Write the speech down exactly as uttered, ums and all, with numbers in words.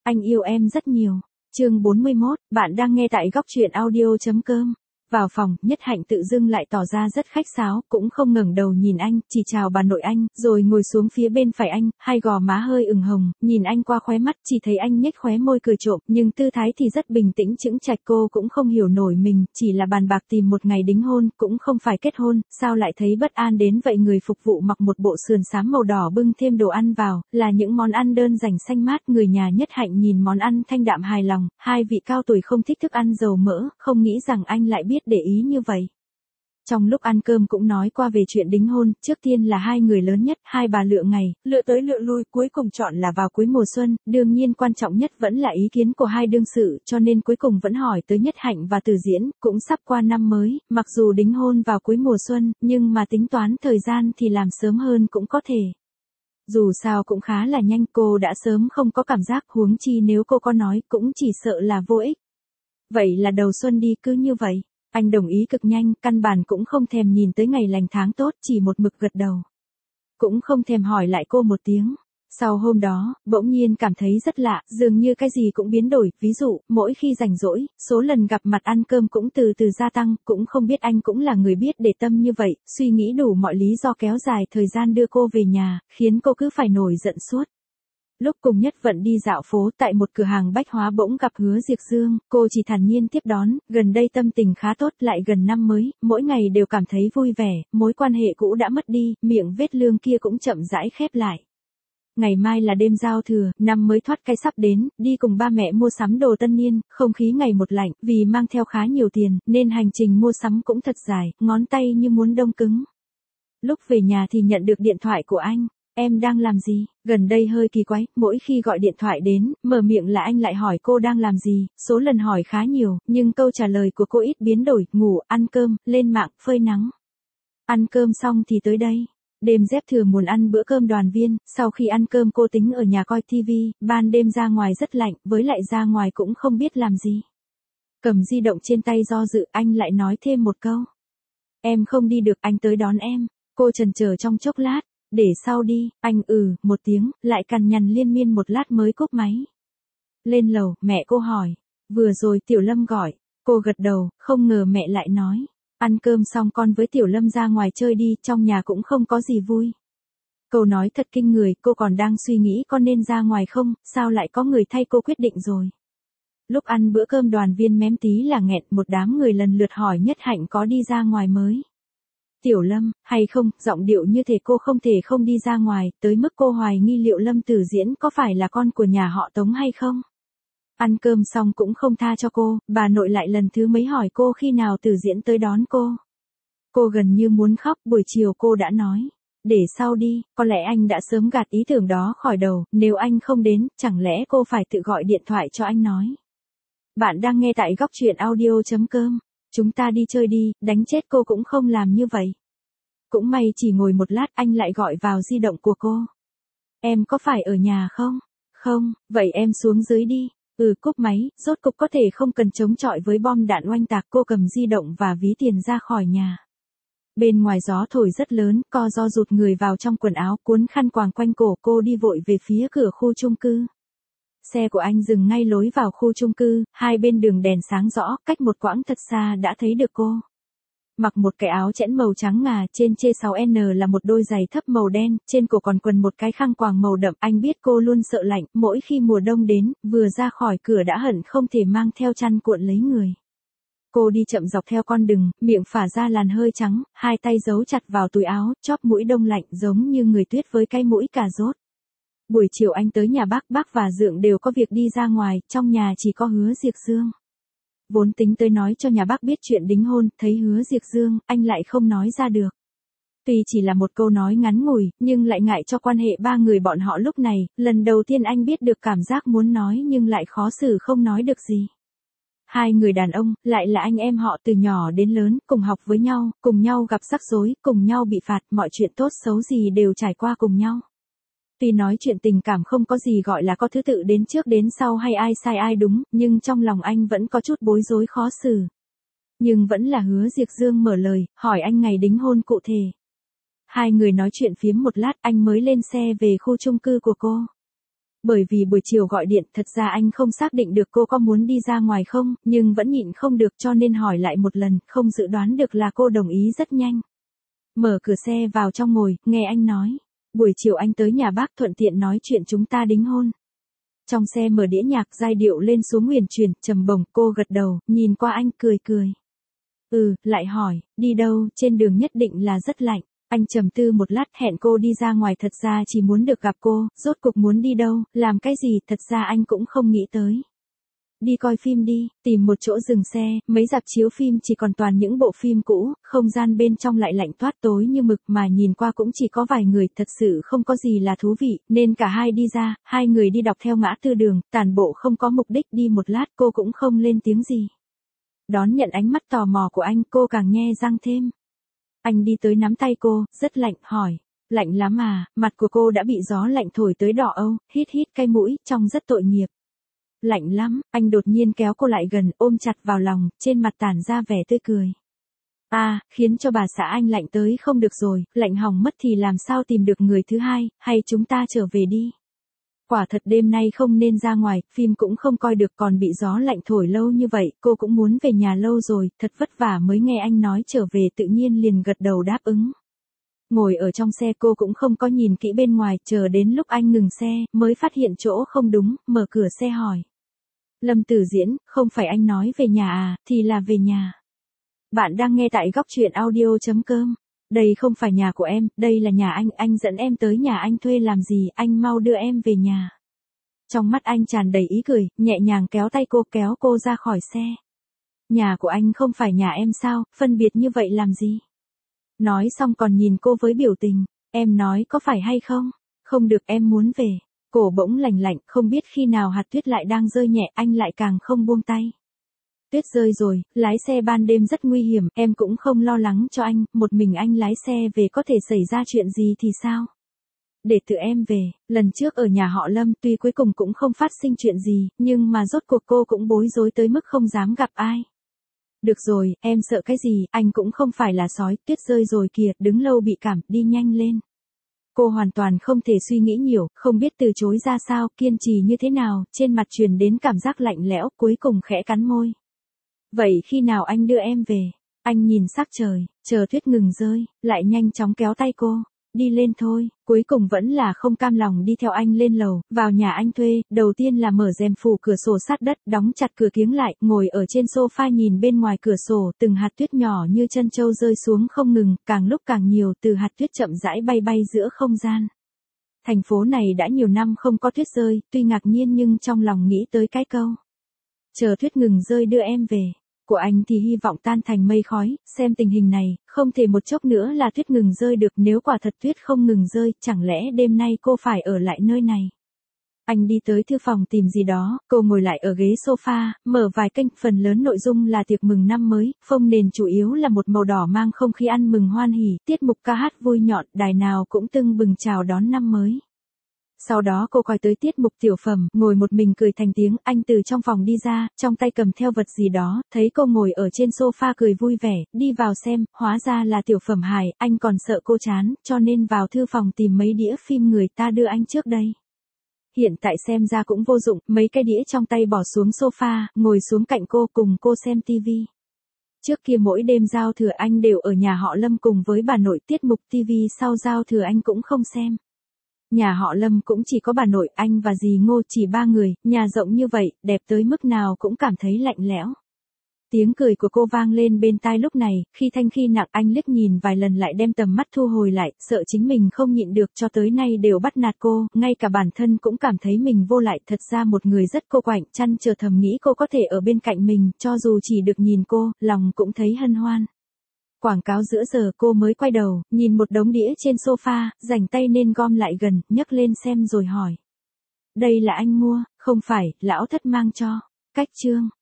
Anh yêu em rất nhiều. Chương bốn mươi mốt, bạn đang nghe tại góc truyện audio.com. Vào phòng, Nhất Hạnh tự dưng lại tỏ ra rất khách sáo, cũng không ngẩng đầu nhìn anh, chỉ chào bà nội anh, rồi ngồi xuống phía bên phải anh, hai gò má hơi ửng hồng, nhìn anh qua khóe mắt, chỉ thấy anh nhếch khóe môi cười trộm, nhưng tư thái thì rất bình tĩnh chững chạc. Cô cũng không hiểu nổi mình, chỉ là bàn bạc tìm một ngày đính hôn, cũng không phải kết hôn, sao lại thấy bất an đến vậy. Người phục vụ mặc một bộ sườn xám màu đỏ bưng thêm đồ ăn vào, là những món ăn đơn giản xanh mát. Người nhà Nhất Hạnh nhìn món ăn thanh đạm hài lòng, hai vị cao tuổi không thích thức ăn dầu mỡ, không nghĩ rằng anh lại biết để ý như vậy. Trong lúc ăn cơm cũng nói qua về chuyện đính hôn, trước tiên là hai người lớn nhất, hai bà lựa ngày, lựa tới lựa lui, cuối cùng chọn là vào cuối mùa xuân, đương nhiên quan trọng nhất vẫn là ý kiến của hai đương sự, cho nên cuối cùng vẫn hỏi tới Nhất Hạnh và Từ Diễn. Cũng sắp qua năm mới, mặc dù đính hôn vào cuối mùa xuân, nhưng mà tính toán thời gian thì làm sớm hơn cũng có thể. Dù sao cũng khá là nhanh, cô đã sớm không có cảm giác, huống chi nếu cô có nói cũng chỉ sợ là vô ích. Vậy là đầu xuân đi, cứ như vậy. Anh đồng ý cực nhanh, căn bản cũng không thèm nhìn tới ngày lành tháng tốt, chỉ một mực gật đầu. Cũng không thèm hỏi lại cô một tiếng. Sau hôm đó, bỗng nhiên cảm thấy rất lạ, dường như cái gì cũng biến đổi, ví dụ, mỗi khi rảnh rỗi, số lần gặp mặt ăn cơm cũng từ từ gia tăng, cũng không biết anh cũng là người biết để tâm như vậy, suy nghĩ đủ mọi lý do kéo dài thời gian đưa cô về nhà, khiến cô cứ phải nổi giận suốt. Lúc cùng Nhất Vận đi dạo phố tại một cửa hàng bách hóa bỗng gặp Hứa Diệp Dương, cô chỉ thản nhiên tiếp đón, gần đây tâm tình khá tốt, lại gần năm mới, mỗi ngày đều cảm thấy vui vẻ, mối quan hệ cũ đã mất đi, miệng vết lương kia cũng chậm rãi khép lại. Ngày mai là đêm giao thừa, năm mới thoát cái sắp đến, đi cùng ba mẹ mua sắm đồ tân niên, không khí ngày một lạnh, vì mang theo khá nhiều tiền, nên hành trình mua sắm cũng thật dài, ngón tay như muốn đông cứng. Lúc về nhà thì nhận được điện thoại của anh. Em đang làm gì? Gần đây hơi kỳ quái, mỗi khi gọi điện thoại đến, mở miệng là anh lại hỏi cô đang làm gì, số lần hỏi khá nhiều, nhưng câu trả lời của cô ít biến đổi, ngủ, ăn cơm, lên mạng, phơi nắng. Ăn cơm xong thì tới đây. Đêm dép thừa muốn ăn bữa cơm đoàn viên, sau khi ăn cơm cô tính ở nhà coi tivi, ban đêm ra ngoài rất lạnh, với lại ra ngoài cũng không biết làm gì. Cầm di động trên tay do dự, anh lại nói thêm một câu. Em không đi được, anh tới đón em. Cô chần chờ trong chốc lát. Để sau đi, anh ừ, một tiếng, lại cằn nhằn liên miên một lát mới cúp máy. Lên lầu, mẹ cô hỏi. Vừa rồi Tiểu Lâm gọi. Cô gật đầu, không ngờ mẹ lại nói. Ăn cơm xong con với Tiểu Lâm ra ngoài chơi đi, trong nhà cũng không có gì vui. Câu nói thật kinh người, cô còn đang suy nghĩ con nên ra ngoài không, sao lại có người thay cô quyết định rồi. Lúc ăn bữa cơm đoàn viên mém tí là nghẹn, một đám người lần lượt hỏi Nhất Hạnh có đi ra ngoài mới. Tiểu Lâm, hay không, giọng điệu như thể cô không thể không đi ra ngoài, tới mức cô hoài nghi liệu Lâm Tử Diễn có phải là con của nhà họ Tống hay không. Ăn cơm xong cũng không tha cho cô, bà nội lại lần thứ mấy hỏi cô khi nào Tử Diễn tới đón cô. Cô gần như muốn khóc, buổi chiều cô đã nói. Để sau đi, có lẽ anh đã sớm gạt ý tưởng đó khỏi đầu, nếu anh không đến, chẳng lẽ cô phải tự gọi điện thoại cho anh nói. Bạn đang nghe tại góc truyện audio.com. Chúng ta đi chơi đi, đánh chết cô cũng không làm như vậy. Cũng may chỉ ngồi một lát anh lại gọi vào di động của cô. Em có phải ở nhà không? Không, vậy em xuống dưới đi. Ừ, cúp máy, rốt cục có thể không cần chống chọi với bom đạn oanh tạc. Cô cầm di động và ví tiền ra khỏi nhà. Bên ngoài gió thổi rất lớn, co ro rụt người vào trong quần áo, cuốn khăn quàng quanh cổ. Cô đi vội về phía cửa khu chung cư. Xe của anh dừng ngay lối vào khu chung cư, hai bên đường đèn sáng rõ, cách một quãng thật xa đã thấy được cô. Mặc một cái áo chẽn màu trắng ngà, trên chê sáu N là một đôi giày thấp màu đen, trên cổ còn quần một cái khăn quàng màu đậm. Anh biết cô luôn sợ lạnh, mỗi khi mùa đông đến, vừa ra khỏi cửa đã hận không thể mang theo chăn cuộn lấy người. Cô đi chậm dọc theo con đường, miệng phả ra làn hơi trắng, hai tay giấu chặt vào túi áo, chóp mũi đông lạnh giống như người tuyết với cái mũi cà rốt. Buổi chiều anh tới nhà bác, bác và Dượng đều có việc đi ra ngoài, trong nhà chỉ có Hứa Diệp Dương. Vốn tính tới nói cho nhà bác biết chuyện đính hôn, thấy Hứa Diệp Dương, anh lại không nói ra được. Tuy chỉ là một câu nói ngắn ngủi, nhưng lại ngại cho quan hệ ba người bọn họ lúc này, lần đầu tiên anh biết được cảm giác muốn nói nhưng lại khó xử không nói được gì. Hai người đàn ông, lại là anh em họ từ nhỏ đến lớn, cùng học với nhau, cùng nhau gặp rắc rối, cùng nhau bị phạt, mọi chuyện tốt xấu gì đều trải qua cùng nhau. Tuy nói chuyện tình cảm không có gì gọi là có thứ tự đến trước đến sau hay ai sai ai đúng, nhưng trong lòng anh vẫn có chút bối rối khó xử. Nhưng vẫn là Hứa Diệp Dương mở lời, hỏi anh ngày đính hôn cụ thể. Hai người nói chuyện phiếm một lát, anh mới lên xe về khu chung cư của cô. Bởi vì buổi chiều gọi điện, thật ra anh không xác định được cô có muốn đi ra ngoài không, nhưng vẫn nhịn không được cho nên hỏi lại một lần, không dự đoán được là cô đồng ý rất nhanh. Mở cửa xe vào trong ngồi, nghe anh nói. Buổi chiều anh tới nhà bác thuận tiện nói chuyện chúng ta đính hôn. Trong xe mở đĩa nhạc giai điệu lên xuống huyền chuyển, trầm bổng, cô gật đầu, nhìn qua anh cười cười. Ừ, lại hỏi, đi đâu, trên đường nhất định là rất lạnh. Anh trầm tư một lát, hẹn cô đi ra ngoài, thật ra chỉ muốn được gặp cô, rốt cuộc muốn đi đâu, làm cái gì, thật ra anh cũng không nghĩ tới. Đi coi phim đi, tìm một chỗ dừng xe, mấy rạp chiếu phim chỉ còn toàn những bộ phim cũ, không gian bên trong lại lạnh toát tối như mực mà nhìn qua cũng chỉ có vài người, thật sự không có gì là thú vị, nên cả hai đi ra, hai người đi đọc theo ngã tư đường, tản bộ không có mục đích, đi một lát cô cũng không lên tiếng gì. Đón nhận ánh mắt tò mò của anh, cô càng nhe răng thêm. Anh đi tới nắm tay cô, rất lạnh, hỏi. Lạnh lắm à, mặt của cô đã bị gió lạnh thổi tới đỏ âu, hít hít cay mũi, trông rất tội nghiệp. Lạnh lắm, anh đột nhiên kéo cô lại gần, ôm chặt vào lòng, trên mặt tản ra vẻ tươi cười. À, khiến cho bà xã anh lạnh tới không được rồi, lạnh hỏng mất thì làm sao tìm được người thứ hai, hay chúng ta trở về đi. Quả thật đêm nay không nên ra ngoài, phim cũng không coi được, còn bị gió lạnh thổi lâu như vậy, cô cũng muốn về nhà lâu rồi, thật vất vả mới nghe anh nói trở về, tự nhiên liền gật đầu đáp ứng. Ngồi ở trong xe cô cũng không có nhìn kỹ bên ngoài, chờ đến lúc anh ngừng xe, mới phát hiện chỗ không đúng, mở cửa xe hỏi. Lâm Tử Diễn, không phải anh nói về nhà à, thì là về nhà. Bạn đang nghe tại góc truyện audio chấm com. Đây không phải nhà của em, đây là nhà anh, anh dẫn em tới nhà anh thuê làm gì, anh mau đưa em về nhà. Trong mắt anh tràn đầy ý cười, nhẹ nhàng kéo tay cô, kéo cô ra khỏi xe. Nhà của anh không phải nhà em sao, phân biệt như vậy làm gì? Nói xong còn nhìn cô với biểu tình, em nói có phải hay không? Không được, em muốn về. Cổ bỗng lạnh lạnh, không biết khi nào hạt tuyết lại đang rơi nhẹ, anh lại càng không buông tay. Tuyết rơi rồi, lái xe ban đêm rất nguy hiểm, em cũng không lo lắng cho anh, một mình anh lái xe về có thể xảy ra chuyện gì thì sao? Để tự em về, lần trước ở nhà họ Lâm tuy cuối cùng cũng không phát sinh chuyện gì, nhưng mà rốt cuộc cô cũng bối rối tới mức không dám gặp ai. Được rồi, em sợ cái gì, anh cũng không phải là sói, tuyết rơi rồi kìa, đứng lâu bị cảm, đi nhanh lên. Cô hoàn toàn không thể suy nghĩ nhiều, không biết từ chối ra sao, kiên trì như thế nào, trên mặt truyền đến cảm giác lạnh lẽo, cuối cùng khẽ cắn môi. Vậy khi nào anh đưa em về? Anh nhìn sắc trời, chờ tuyết ngừng rơi, lại nhanh chóng kéo tay cô. Đi lên thôi, cuối cùng vẫn là không cam lòng đi theo anh lên lầu, vào nhà anh thuê, đầu tiên là mở rèm phủ cửa sổ sát đất, đóng chặt cửa kiếng lại, ngồi ở trên sofa nhìn bên ngoài cửa sổ, từng hạt tuyết nhỏ như chân châu rơi xuống không ngừng, càng lúc càng nhiều, từ hạt tuyết chậm rãi bay bay giữa không gian. Thành phố này đã nhiều năm không có tuyết rơi, tuy ngạc nhiên nhưng trong lòng nghĩ tới cái câu. Chờ tuyết ngừng rơi đưa em về. Của anh thì hy vọng tan thành mây khói, xem tình hình này, không thể một chốc nữa là tuyết ngừng rơi được, nếu quả thật tuyết không ngừng rơi, chẳng lẽ đêm nay cô phải ở lại nơi này. Anh đi tới thư phòng tìm gì đó, cô ngồi lại ở ghế sofa, mở vài kênh, phần lớn nội dung là tiệc mừng năm mới, phông nền chủ yếu là một màu đỏ mang không khí ăn mừng hoan hỉ, tiết mục ca hát vui nhọn, đài nào cũng tưng bừng chào đón năm mới. Sau đó cô coi tới tiết mục tiểu phẩm, ngồi một mình cười thành tiếng, anh từ trong phòng đi ra, trong tay cầm theo vật gì đó, thấy cô ngồi ở trên sofa cười vui vẻ, đi vào xem, hóa ra là tiểu phẩm hài, anh còn sợ cô chán, cho nên vào thư phòng tìm mấy đĩa phim người ta đưa anh trước đây. Hiện tại xem ra cũng vô dụng, mấy cái đĩa trong tay bỏ xuống sofa, ngồi xuống cạnh cô cùng cô xem tivi. Trước kia mỗi đêm giao thừa anh đều ở nhà họ Lâm cùng với bà nội, tiết mục tivi sau giao thừa anh cũng không xem. Nhà họ Lâm cũng chỉ có bà nội, anh và dì Ngô, chỉ ba người, nhà rộng như vậy, đẹp tới mức nào cũng cảm thấy lạnh lẽo. Tiếng cười của cô vang lên bên tai lúc này, khi thanh khi nặng, anh liếc nhìn vài lần lại đem tầm mắt thu hồi lại, sợ chính mình không nhịn được, cho tới nay đều bắt nạt cô, ngay cả bản thân cũng cảm thấy mình vô lại, thật ra một người rất cô quạnh, chăn trở thầm nghĩ cô có thể ở bên cạnh mình, cho dù chỉ được nhìn cô, lòng cũng thấy hân hoan. Quảng cáo giữa giờ cô mới quay đầu, nhìn một đống đĩa trên sofa, rảnh tay nên gom lại gần, nhấc lên xem rồi hỏi. Đây là anh mua, không phải, lão thất mang cho. Cách chương.